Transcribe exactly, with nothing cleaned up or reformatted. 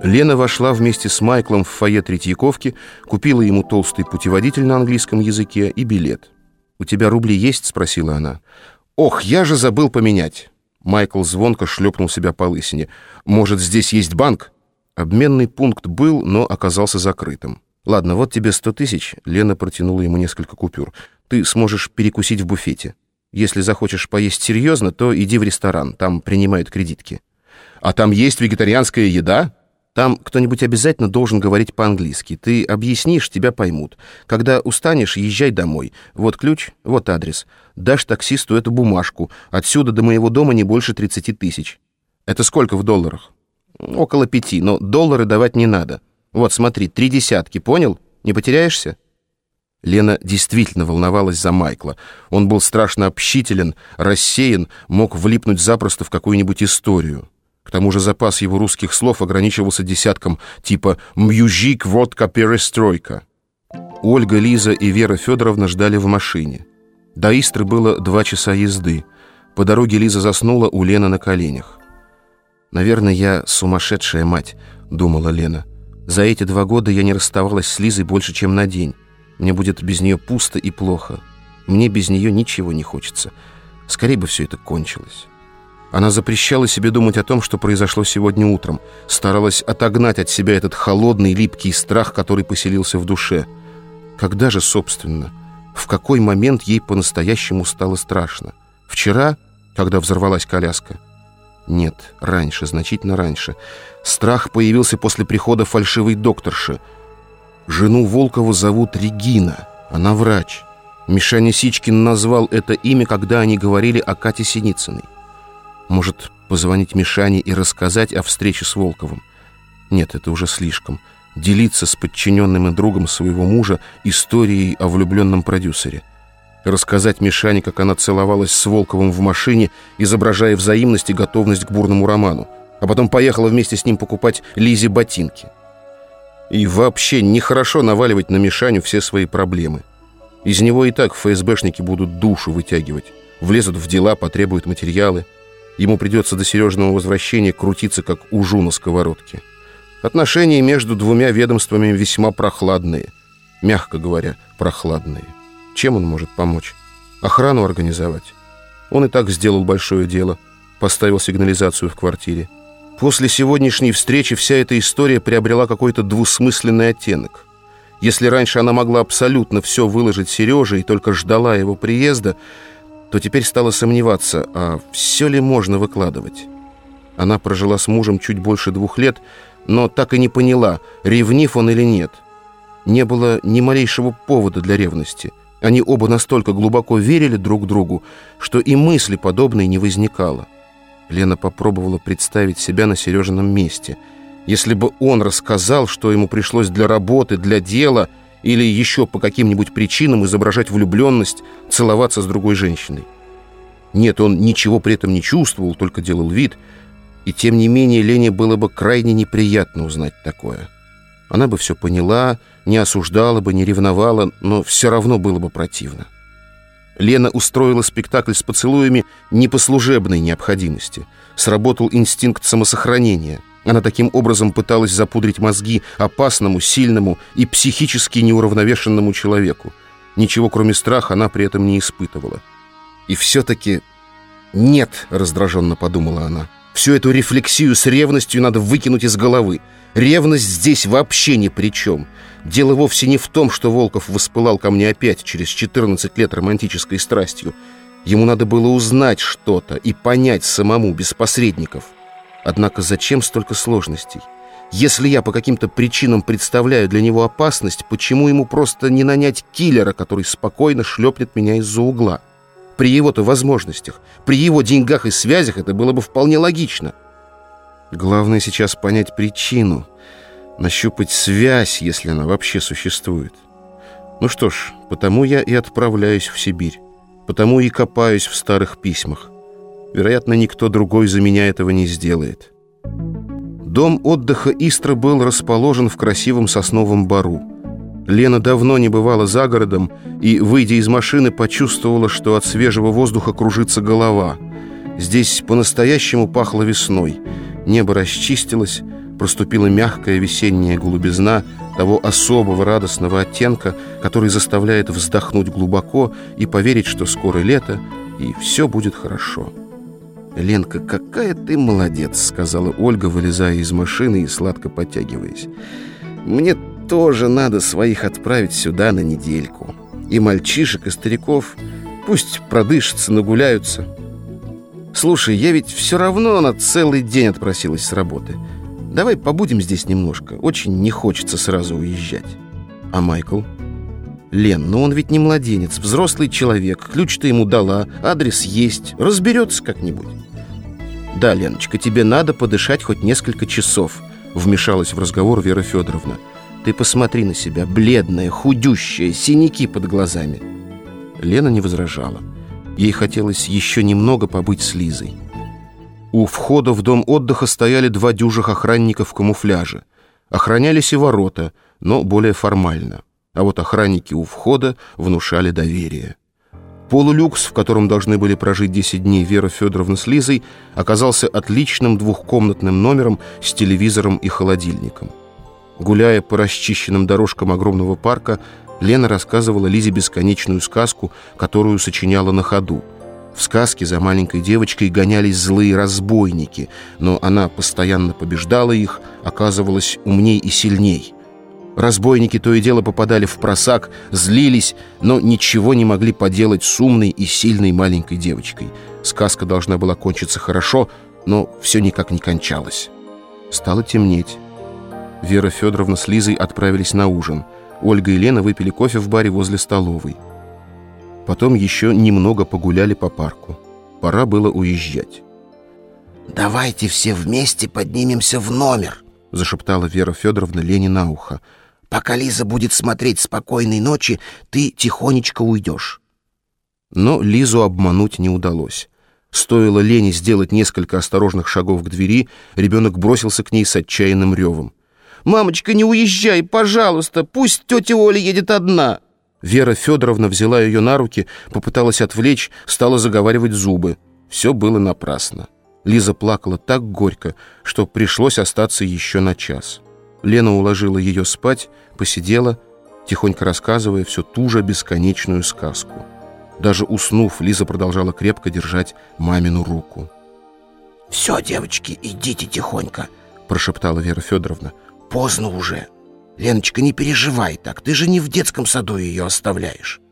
Лена вошла вместе с Майклом в фойе Третьяковки, купила ему толстый путеводитель на английском языке и билет. «У тебя рубли есть?» — спросила она. «Ох, я же забыл поменять!» Майкл звонко шлепнул себя по лысине. «Может, здесь есть банк?» Обменный пункт был, но оказался закрытым. «Ладно, вот тебе сто тысяч», — Лена протянула ему несколько купюр. «Ты сможешь перекусить в буфете. Если захочешь поесть серьезно, то иди в ресторан, там принимают кредитки». «А там есть вегетарианская еда?» «Там кто-нибудь обязательно должен говорить по-английски. Ты объяснишь, тебя поймут. Когда устанешь, езжай домой. Вот ключ, вот адрес. Дашь таксисту эту бумажку. Отсюда до моего дома не больше тридцати тысяч». «Это сколько в долларах?» «Около пяти, но доллары давать не надо. Вот, смотри, три десятки, понял? Не потеряешься?» Лена действительно волновалась за Майкла. Он был страшно общителен, рассеян, мог влипнуть запросто в какую-нибудь историю. К тому же запас его русских слов ограничивался десятком типа «мьюжик, водка, перестройка». Ольга, Лиза и Вера Федоровна ждали в машине. До Истры было два часа езды. По дороге Лиза заснула у Лены на коленях. «Наверное, я сумасшедшая мать», — думала Лена. «За эти два года я не расставалась с Лизой больше, чем на день. Мне будет без нее пусто и плохо. Мне без нее ничего не хочется. Скорее бы все это кончилось». Она запрещала себе думать о том, что произошло сегодня утром, старалась отогнать от себя этот холодный, липкий страх, который поселился в душе. Когда же, собственно, в какой момент ей по-настоящему стало страшно? Вчера, когда взорвалась коляска? Нет, раньше, значительно раньше. Страх появился после прихода фальшивой докторши. Жену Волкову зовут Регина, она врач. Мишаня Сичкин назвал это имя, когда они говорили о Кате Синицыной. Может, позвонить Мишане и рассказать о встрече с Волковым? Нет, это уже слишком. Делиться с подчиненным и другом своего мужа историей о влюбленном продюсере. Рассказать Мишане, как она целовалась с Волковым в машине, изображая взаимность и готовность к бурному роману, а потом поехала вместе с ним покупать Лизе ботинки. И вообще нехорошо наваливать на Мишаню все свои проблемы. Из него и так ФСБшники будут душу вытягивать, влезут в дела, потребуют материалы. Ему придется до Сережиного возвращения крутиться, как ужу на сковородке. Отношения между двумя ведомствами весьма прохладные. Мягко говоря, прохладные. Чем он может помочь? Охрану организовать? Он и так сделал большое дело. Поставил сигнализацию в квартире. После сегодняшней встречи вся эта история приобрела какой-то двусмысленный оттенок. Если раньше она могла абсолютно все выложить Сереже и только ждала его приезда, то теперь стала сомневаться, а все ли можно выкладывать. Она прожила с мужем чуть больше двух лет, но так и не поняла, ревнив он или нет. Не было ни малейшего повода для ревности. Они оба настолько глубоко верили друг другу, что и мысли подобной не возникало. Лена попробовала представить себя на Сережином месте. Если бы он рассказал, что ему пришлось для работы, для дела или еще по каким-нибудь причинам изображать влюбленность, целоваться с другой женщиной. Нет, он ничего при этом не чувствовал, только делал вид. И тем не менее Лене было бы крайне неприятно узнать такое. Она бы все поняла, не осуждала бы, не ревновала, но все равно было бы противно. Лена устроила спектакль с поцелуями не по служебной необходимости. Сработал инстинкт самосохранения. Она таким образом пыталась запудрить мозги опасному, сильному и психически неуравновешенному человеку. Ничего, кроме страха, она при этом не испытывала. И все-таки «нет», — раздраженно подумала она. Всю эту рефлексию с ревностью надо выкинуть из головы. Ревность здесь вообще ни при чем. Дело вовсе не в том, что Волков воспылал ко мне опять через четырнадцать лет романтической страстью. Ему надо было узнать что-то и понять самому, без посредников. Однако зачем столько сложностей? Если я по каким-то причинам представляю для него опасность, почему ему просто не нанять киллера, который спокойно шлепнет меня из-за угла? При его-то возможностях, при его деньгах и связях это было бы вполне логично. Главное сейчас понять причину, нащупать связь, если она вообще существует. Ну что ж, потому я и отправляюсь в Сибирь, потому и копаюсь в старых письмах. Вероятно, никто другой за меня этого не сделает. Дом отдыха Истра был расположен в красивом сосновом бору. Лена давно не бывала за городом и, выйдя из машины, почувствовала, что от свежего воздуха кружится голова. Здесь по-настоящему пахло весной. Небо расчистилось, Проступила мягкая весенняя голубизна того особого радостного оттенка, который заставляет вздохнуть глубоко и поверить, что скоро лето, и все будет хорошо. «Ленка, какая ты молодец», — сказала Ольга, вылезая из машины и сладко подтягиваясь. «Мне тоже надо своих отправить сюда на недельку. И мальчишек, и стариков. Пусть продышатся, нагуляются. Слушай, я ведь все равно на целый день отпросилась с работы. Давай побудем здесь немножко. Очень не хочется сразу уезжать». «А Майкл?» «Лен, ну он ведь не младенец, взрослый человек. Ключ ты ему дала, адрес есть. Разберется как-нибудь». «Да, Леночка, тебе надо подышать хоть несколько часов», — вмешалась в разговор Вера Федоровна. «Ты посмотри на себя, бледная, худющая, синяки под глазами». Лена не возражала. Ей хотелось еще немного побыть с Лизой. У входа в дом отдыха стояли два дюжих охранника в камуфляже. Охранялись и ворота, но более формально. А вот охранники у входа внушали доверие. Полулюкс, в котором должны были прожить десять дней Вера Федоровна с Лизой, оказался отличным двухкомнатным номером с телевизором и холодильником. Гуляя по расчищенным дорожкам огромного парка, Лена рассказывала Лизе бесконечную сказку, которую сочиняла на ходу. В сказке за маленькой девочкой гонялись злые разбойники, но она постоянно побеждала их, оказывалась умней и сильней. Разбойники то и дело попадали в просак, злились, но ничего не могли поделать с умной и сильной маленькой девочкой. Сказка должна была кончиться хорошо, но все никак не кончалось. Стало темнеть. Вера Федоровна с Лизой отправились на ужин. Ольга и Лена выпили кофе в баре возле столовой. Потом еще немного погуляли по парку. Пора было уезжать. «Давайте все вместе поднимемся в номер», — зашептала Вера Федоровна Лене на ухо. «Пока Лиза будет смотреть «Спокойной ночи», ты тихонечко уйдешь». Но Лизу обмануть не удалось. Стоило Лене сделать несколько осторожных шагов к двери, ребенок бросился к ней с отчаянным ревом. «Мамочка, не уезжай, пожалуйста, пусть тетя Оля едет одна». Вера Федоровна взяла ее на руки, попыталась отвлечь, стала заговаривать зубы. Все было напрасно. Лиза плакала так горько, что пришлось остаться еще на час. Лена уложила ее спать, посидела, тихонько рассказывая всю ту же бесконечную сказку. Даже уснув, Лиза продолжала крепко держать мамину руку. «Все, девочки, идите тихонько», — прошептала Вера Федоровна. «Поздно уже. Леночка, не переживай так, ты же не в детском саду ее оставляешь».